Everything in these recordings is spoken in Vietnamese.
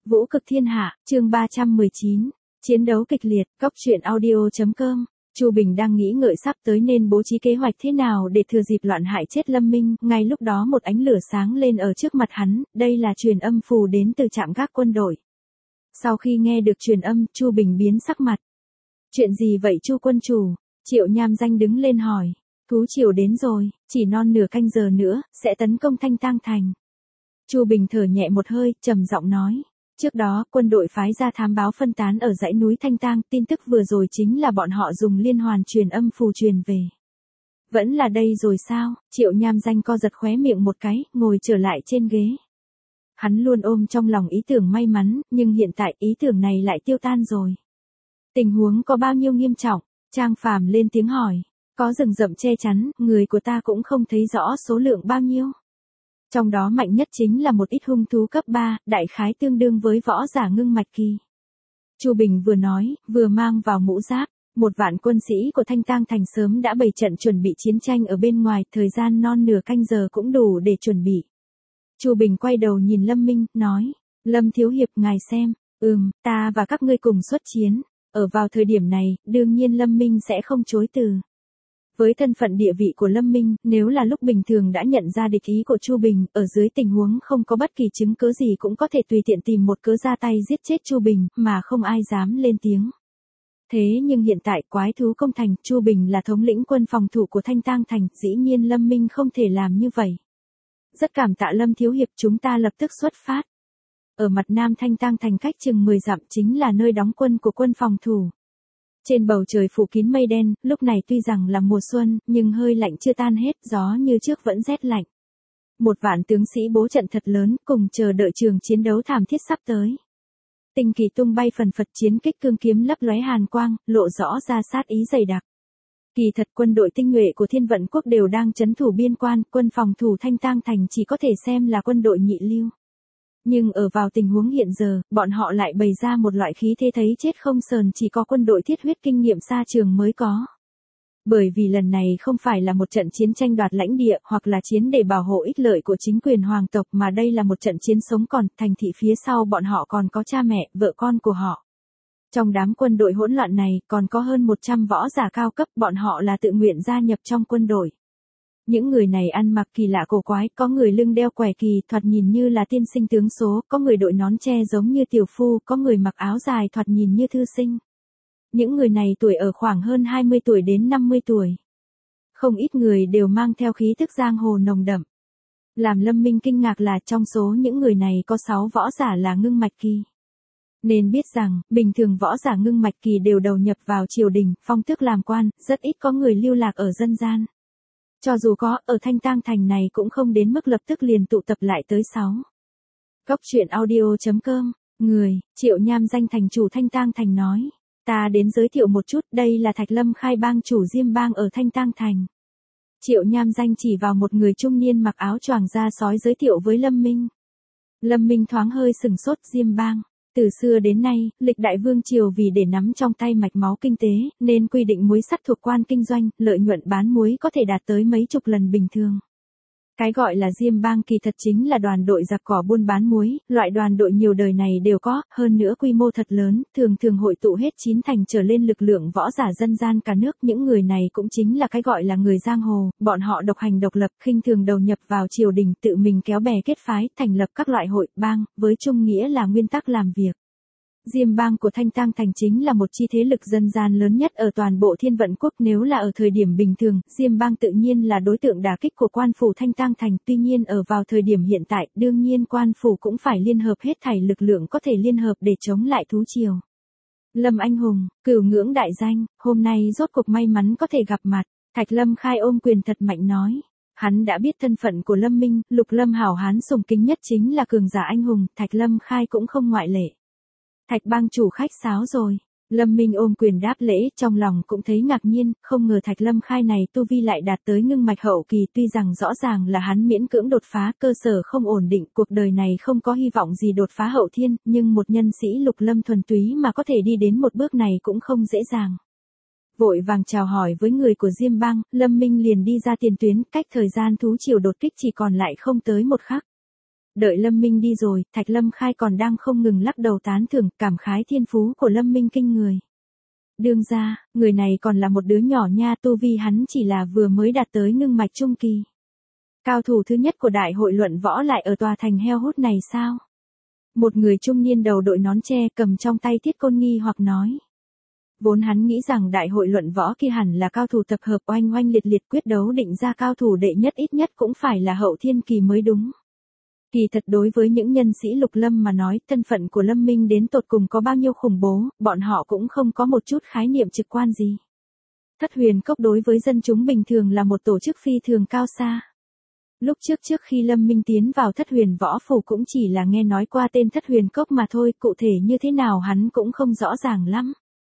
Vũ cực thiên hạ, chương 319. Chiến đấu kịch liệt, Cốc truyện audio.com. Chu Bình đang nghĩ ngợi sắp tới nên bố trí kế hoạch thế nào để thừa dịp loạn hại chết Lâm Minh, ngay lúc đó một ánh lửa sáng lên ở trước mặt hắn, đây là truyền âm phù đến từ trạm gác quân đội. Sau khi nghe được truyền âm, Chu Bình biến sắc mặt. Chuyện gì vậy Chu quân chủ? Triệu Nham Danh đứng lên hỏi. Thú triều đến rồi, chỉ non nửa canh giờ nữa, sẽ tấn công Thanh Tang Thành. Chu Bình thở nhẹ một hơi, trầm giọng nói. Trước đó, quân đội phái ra thám báo phân tán ở dãy núi Thanh Tang, tin tức vừa rồi chính là bọn họ dùng liên hoàn truyền âm phù truyền về. Vẫn là đây rồi sao? Triệu Nham Danh co giật khóe miệng một cái, ngồi trở lại trên ghế. Hắn luôn ôm trong lòng ý tưởng may mắn, nhưng hiện tại ý tưởng này lại tiêu tan rồi. Tình huống có bao nhiêu nghiêm trọng? Trang Phàm lên tiếng hỏi. Có rừng rậm che chắn, người của ta cũng không thấy rõ số lượng bao nhiêu. Trong đó mạnh nhất chính là một ít hung thú cấp 3, đại khái tương đương với võ giả ngưng mạch kỳ. Chu Bình vừa nói, vừa mang vào mũ giáp. 1.000 quân sĩ của Thanh Tang Thành sớm đã bày trận chuẩn bị chiến tranh ở bên ngoài, thời gian non nửa canh giờ cũng đủ để chuẩn bị. Chu Bình quay đầu nhìn Lâm Minh, nói, Lâm Thiếu Hiệp ngài xem, ta và các ngươi cùng xuất chiến. Ở vào thời điểm này, đương nhiên Lâm Minh sẽ không chối từ. Với thân phận địa vị của Lâm Minh, nếu là lúc bình thường đã nhận ra địch ý của Chu Bình, ở dưới tình huống không có bất kỳ chứng cứ gì cũng có thể tùy tiện tìm một cớ ra tay giết chết Chu Bình, mà không ai dám lên tiếng. Thế nhưng hiện tại quái thú công thành, Chu Bình là thống lĩnh quân phòng thủ của Thanh Tang Thành, dĩ nhiên Lâm Minh không thể làm như vậy. Rất cảm tạ Lâm Thiếu Hiệp, chúng ta lập tức xuất phát. Ở mặt nam Thanh Tang Thành cách chừng 10 dặm chính là nơi đóng quân của quân phòng thủ. Trên bầu trời phủ kín mây đen, lúc này tuy rằng là mùa xuân, nhưng hơi lạnh chưa tan hết, gió như trước vẫn rét lạnh. 1.000 tướng sĩ bố trận thật lớn, cùng chờ đợi trường chiến đấu thảm thiết sắp tới. Tinh kỳ tung bay phần phật, chiến kích cương kiếm lấp lóe hàn quang, lộ rõ ra sát ý dày đặc. Kỳ thật quân đội tinh nhuệ của Thiên Vận Quốc đều đang trấn thủ biên quan, quân phòng thủ Thanh Tang Thành chỉ có thể xem là quân đội nhị lưu. Nhưng ở vào tình huống hiện giờ, bọn họ lại bày ra một loại khí thế thấy chết không sờn, chỉ có quân đội thiết huyết kinh nghiệm xa trường mới có. Bởi vì lần này không phải là một trận chiến tranh đoạt lãnh địa, hoặc là chiến để bảo hộ ích lợi của chính quyền hoàng tộc, mà đây là một trận chiến sống còn, thành thị phía sau bọn họ còn có cha mẹ, vợ con của họ. Trong đám quân đội hỗn loạn này, còn có hơn 100 võ giả cao cấp, bọn họ là tự nguyện gia nhập trong quân đội. Những người này ăn mặc kỳ lạ cổ quái, có người lưng đeo quẻ kỳ, thoạt nhìn như là tiên sinh tướng số, có người đội nón tre giống như tiểu phu, có người mặc áo dài thoạt nhìn như thư sinh. Những người này tuổi ở khoảng hơn 20 tuổi đến 50 tuổi. Không ít người đều mang theo khí tức giang hồ nồng đậm. Làm Lâm Minh kinh ngạc là trong số những người này có 6 võ giả là ngưng mạch kỳ. Nên biết rằng, bình thường võ giả ngưng mạch kỳ đều đầu nhập vào triều đình, phong tước làm quan, rất ít có người lưu lạc ở dân gian. Cho dù có, ở Thanh Tang Thành này cũng không đến mức lập tức liền tụ tập lại tới 6. Cốc truyện audio.com, người, Triệu Nham Danh thành chủ Thanh Tang Thành nói. Ta đến giới thiệu một chút, đây là Thạch Lâm Khai bang chủ Diêm bang ở Thanh Tang Thành. Triệu Nham Danh chỉ vào một người trung niên mặc áo choàng da sói giới thiệu với Lâm Minh. Lâm Minh thoáng hơi sừng sốt. Diêm bang. Từ xưa đến nay, lịch đại vương triều vì để nắm trong tay mạch máu kinh tế, nên quy định muối sắt thuộc quan kinh doanh, lợi nhuận bán muối có thể đạt tới mấy chục lần bình thường. Cái gọi là Diêm bang kỳ thật chính là đoàn đội giặc cỏ buôn bán muối, loại đoàn đội nhiều đời này đều có, hơn nữa quy mô thật lớn, thường hội tụ hết 9 thành trở lên lực lượng võ giả dân gian cả nước. Những người này cũng chính là cái gọi là người giang hồ, bọn họ độc hành độc lập, khinh thường đầu nhập vào triều đình, tự mình kéo bè kết phái, thành lập các loại hội, bang, với chung nghĩa là nguyên tắc làm việc. Diêm bang của Thanh Tang Thành chính là một chi thế lực dân gian lớn nhất ở toàn bộ Thiên Vận Quốc. Nếu là ở thời điểm bình thường, Diêm bang tự nhiên là đối tượng đả kích của quan phủ Thanh Tang Thành. Tuy nhiên ở vào thời điểm hiện tại, đương nhiên quan phủ cũng phải liên hợp hết thảy lực lượng có thể liên hợp để chống lại thú triều. Lâm anh hùng, cửu ngưỡng đại danh, hôm nay rốt cuộc may mắn có thể gặp mặt. Thạch Lâm Khai ôm quyền thật mạnh nói. Hắn đã biết thân phận của Lâm Minh, Lục Lâm hảo hán sùng kính nhất chính là cường giả anh hùng, Thạch Lâm Khai cũng không ngoại lệ. Thạch bang chủ khách sáo rồi. Lâm Minh ôm quyền đáp lễ, trong lòng cũng thấy ngạc nhiên, không ngờ Thạch Lâm Khai này tu vi lại đạt tới ngưng mạch hậu kỳ, tuy rằng rõ ràng là hắn miễn cưỡng đột phá, cơ sở không ổn định, cuộc đời này không có hy vọng gì đột phá hậu thiên, nhưng một nhân sĩ Lục Lâm thuần túy mà có thể đi đến một bước này cũng không dễ dàng. Vội vàng chào hỏi với người của Diêm bang, Lâm Minh liền đi ra tiền tuyến, cách thời gian thú triều đột kích chỉ còn lại không tới một khắc. Đợi Lâm Minh đi rồi, Thạch Lâm Khai còn đang không ngừng lắc đầu tán thưởng, cảm khái thiên phú của Lâm Minh kinh người. Đương ra, người này còn là một đứa nhỏ nha, tu vi hắn chỉ là vừa mới đạt tới ngưng mạch trung kỳ. Cao thủ thứ nhất của đại hội luận võ lại ở tòa thành heo hút này sao? Một người trung niên đầu đội nón tre cầm trong tay thiết côn nghi hoặc nói. Vốn hắn nghĩ rằng đại hội luận võ kia hẳn là cao thủ tập hợp oanh oanh liệt liệt quyết đấu định ra cao thủ đệ nhất ít nhất cũng phải là hậu thiên kỳ mới đúng. Kỳ thật đối với những nhân sĩ Lục Lâm mà nói, thân phận của Lâm Minh đến tột cùng có bao nhiêu khủng bố, bọn họ cũng không có một chút khái niệm trực quan gì. Thất Huyền Cốc đối với dân chúng bình thường là một tổ chức phi thường cao xa. Lúc trước khi Lâm Minh tiến vào Thất Huyền Võ Phủ cũng chỉ là nghe nói qua tên Thất Huyền Cốc mà thôi, cụ thể như thế nào hắn cũng không rõ ràng lắm.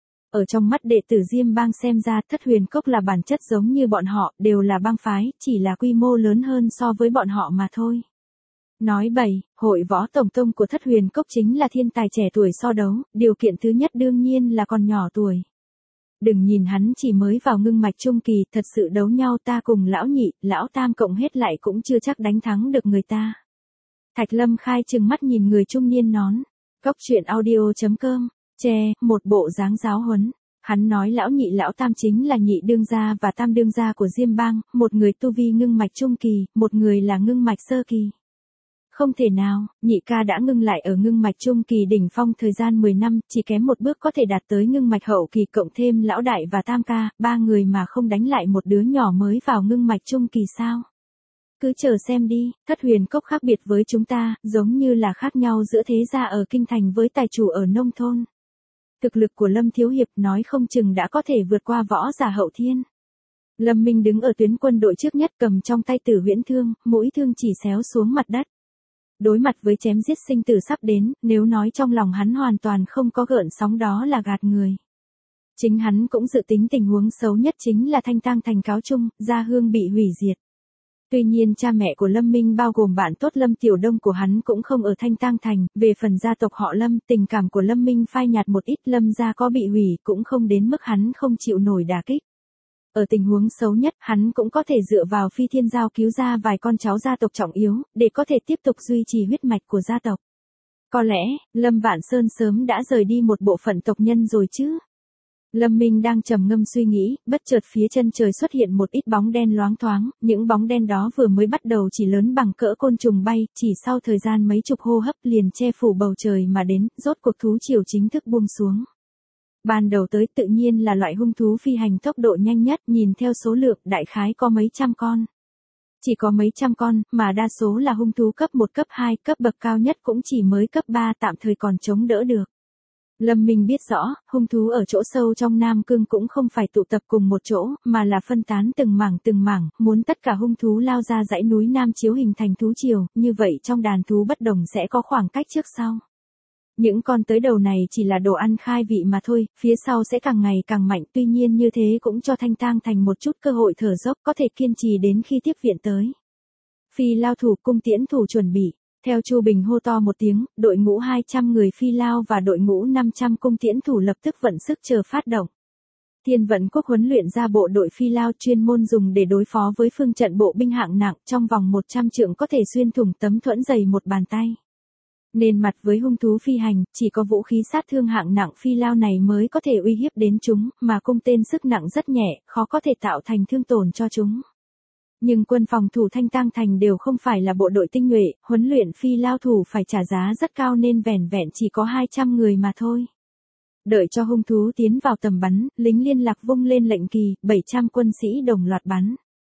Ở trong mắt đệ tử Diêm Bang xem ra Thất Huyền Cốc là bản chất giống như bọn họ, đều là bang phái, chỉ là quy mô lớn hơn so với bọn họ mà thôi. Nói bậy, hội võ tổng tông của Thất Huyền Cốc chính là thiên tài trẻ tuổi so đấu, điều kiện thứ nhất đương nhiên là còn nhỏ tuổi. Đừng nhìn hắn chỉ mới vào ngưng mạch trung kỳ, thật sự đấu nhau ta cùng lão nhị, lão tam cộng hết lại cũng chưa chắc đánh thắng được người ta. Thạch Lâm Khai trừng mắt nhìn người trung niên nón. Cốc truyện audio.com, một bộ dáng giáo huấn. Hắn nói lão nhị lão tam chính là nhị đương gia và tam đương gia của Diêm Bang, một người tu vi ngưng mạch trung kỳ, một người là ngưng mạch sơ kỳ. Không thể nào, nhị ca đã ngưng lại ở ngưng mạch trung kỳ đỉnh phong thời gian 10 năm, chỉ kém một bước có thể đạt tới ngưng mạch hậu kỳ cộng thêm lão đại và tam ca, ba người mà không đánh lại một đứa nhỏ mới vào ngưng mạch trung kỳ sao? Cứ chờ xem đi, Thất Huyền Cốc khác biệt với chúng ta, giống như là khác nhau giữa thế gia ở kinh thành với tài chủ ở nông thôn. Thực lực của Lâm Thiếu Hiệp nói không chừng đã có thể vượt qua võ giả hậu thiên. Lâm Minh đứng ở tuyến quân đội trước nhất cầm trong tay Tử Huyễn Thương, mũi thương chỉ xéo xuống mặt đất. Đối mặt với chém giết sinh tử sắp đến, nếu nói trong lòng hắn hoàn toàn không có gợn sóng đó là gạt người. Chính hắn cũng dự tính tình huống xấu nhất chính là Thanh Tang thành cáo chung, gia hương bị hủy diệt. Tuy nhiên cha mẹ của Lâm Minh bao gồm bạn tốt Lâm Tiểu Đông của hắn cũng không ở Thanh Tang thành, về phần gia tộc họ Lâm, tình cảm của Lâm Minh phai nhạt một ít, Lâm gia có bị hủy cũng không đến mức hắn không chịu nổi đả kích. Ở tình huống xấu nhất, hắn cũng có thể dựa vào Phi Thiên Giao cứu ra vài con cháu gia tộc trọng yếu, để có thể tiếp tục duy trì huyết mạch của gia tộc. Có lẽ, Lâm Vạn Sơn sớm đã rời đi một bộ phận tộc nhân rồi chứ. Lâm Minh đang trầm ngâm suy nghĩ, bất chợt phía chân trời xuất hiện một ít bóng đen loáng thoáng, những bóng đen đó vừa mới bắt đầu chỉ lớn bằng cỡ côn trùng bay, chỉ sau thời gian mấy chục hô hấp liền che phủ bầu trời mà đến, rốt cuộc thú triều chính thức buông xuống. Ban đầu tới tự nhiên là loại hung thú phi hành tốc độ nhanh nhất, nhìn theo số lượng đại khái có mấy trăm con. Chỉ có mấy trăm con, mà đa số là hung thú cấp 1 cấp 2, cấp bậc cao nhất cũng chỉ mới cấp 3 tạm thời còn chống đỡ được. Lâm Minh biết rõ, hung thú ở chỗ sâu trong Nam Cương cũng không phải tụ tập cùng một chỗ, mà là phân tán từng mảng, muốn tất cả hung thú lao ra dãy núi Nam Chiếu hình thành thú triều, như vậy trong đàn thú bất đồng sẽ có khoảng cách trước sau. Những con tới đầu này chỉ là đồ ăn khai vị mà thôi, phía sau sẽ càng ngày càng mạnh, tuy nhiên như thế cũng cho Thanh Tang thành một chút cơ hội thở dốc, có thể kiên trì đến khi tiếp viện tới. Phi lao thủ, cung tiễn thủ chuẩn bị. Theo Chu Bình hô to một tiếng, đội ngũ 200 người phi lao và đội ngũ 500 cung tiễn thủ lập tức vận sức chờ phát động. Thiên Vận Quốc huấn luyện ra bộ đội phi lao chuyên môn dùng để đối phó với phương trận bộ binh hạng nặng, trong vòng 100 trượng có thể xuyên thủng tấm thuẫn dày một bàn tay. Nên mặt với hung thú phi hành, chỉ có vũ khí sát thương hạng nặng phi lao này mới có thể uy hiếp đến chúng, mà cung tên sức nặng rất nhẹ, khó có thể tạo thành thương tổn cho chúng. Nhưng quân phòng thủ Thanh Tang thành đều không phải là bộ đội tinh nhuệ, huấn luyện phi lao thủ phải trả giá rất cao nên vẻn vẹn chỉ có 200 người mà thôi. Đợi cho hung thú tiến vào tầm bắn, lính liên lạc vung lên lệnh kỳ, 700 quân sĩ đồng loạt bắn.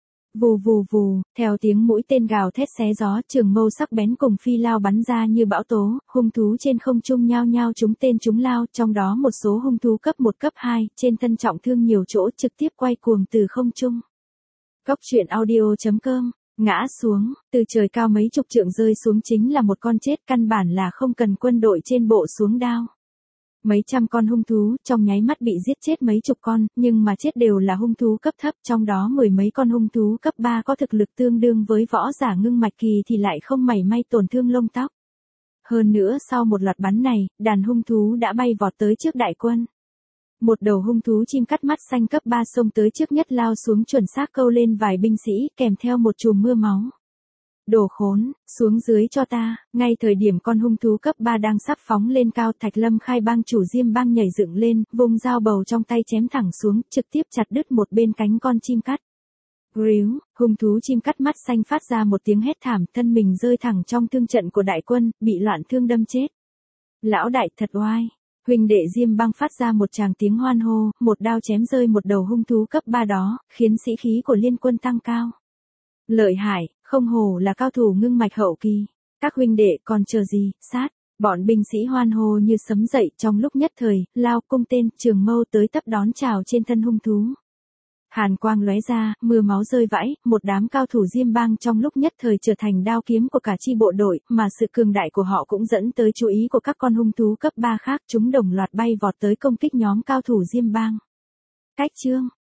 Vù vù vù, theo tiếng mũi tên gào thét xé gió, trường mâu sắc bén cùng phi lao bắn ra như bão tố, hung thú trên không trung nhao nhao trúng tên trúng lao, trong đó một số hung thú cấp 1 cấp 2, trên thân trọng thương nhiều chỗ trực tiếp quay cuồng từ không trung. Cốc truyện audio.com, ngã xuống, từ trời cao mấy chục trượng rơi xuống chính là một con chết, căn bản là không cần quân đội trên bộ xuống đao. Mấy trăm con hung thú, trong nháy mắt bị giết chết mấy chục con, nhưng mà chết đều là hung thú cấp thấp, trong đó mười mấy con hung thú cấp 3 có thực lực tương đương với võ giả ngưng mạch kỳ thì lại không mảy may tổn thương lông tóc. Hơn nữa sau một loạt bắn này, đàn hung thú đã bay vọt tới trước đại quân. Một đầu hung thú chim cắt mắt xanh cấp 3 xông tới trước nhất lao xuống chuẩn xác câu lên vài binh sĩ, kèm theo một chùm mưa máu. Đồ khốn, xuống dưới cho ta, ngay thời điểm con hung thú cấp 3 đang sắp phóng lên cao, Thạch Lâm Khai bang chủ Diêm bang nhảy dựng lên, vung dao bầu trong tay chém thẳng xuống, trực tiếp chặt đứt một bên cánh con chim cắt. Ríu, hung thú chim cắt mắt xanh phát ra một tiếng hét thảm, thân mình rơi thẳng trong thương trận của đại quân, bị loạn thương đâm chết. Lão đại thật oai. Huynh đệ Diêm bang phát ra một tràng tiếng hoan hô, một đao chém rơi một đầu hung thú cấp 3 đó, khiến sĩ khí của liên quân tăng cao. Lợi hại, không hổ là cao thủ ngưng mạch hậu kỳ. Các huynh đệ còn chờ gì, sát. Bọn binh sĩ hoan hô như sấm dậy, trong lúc nhất thời, lao cung tên, trường mâu tới tấp đón chào trên thân hung thú. Hàn quang lóe ra, mưa máu rơi vãi, một đám cao thủ Diêm bang trong lúc nhất thời trở thành đao kiếm của cả chi bộ đội, mà sự cường đại của họ cũng dẫn tới chú ý của các con hung thú cấp 3 khác, chúng đồng loạt bay vọt tới công kích nhóm cao thủ Diêm bang. Cách chương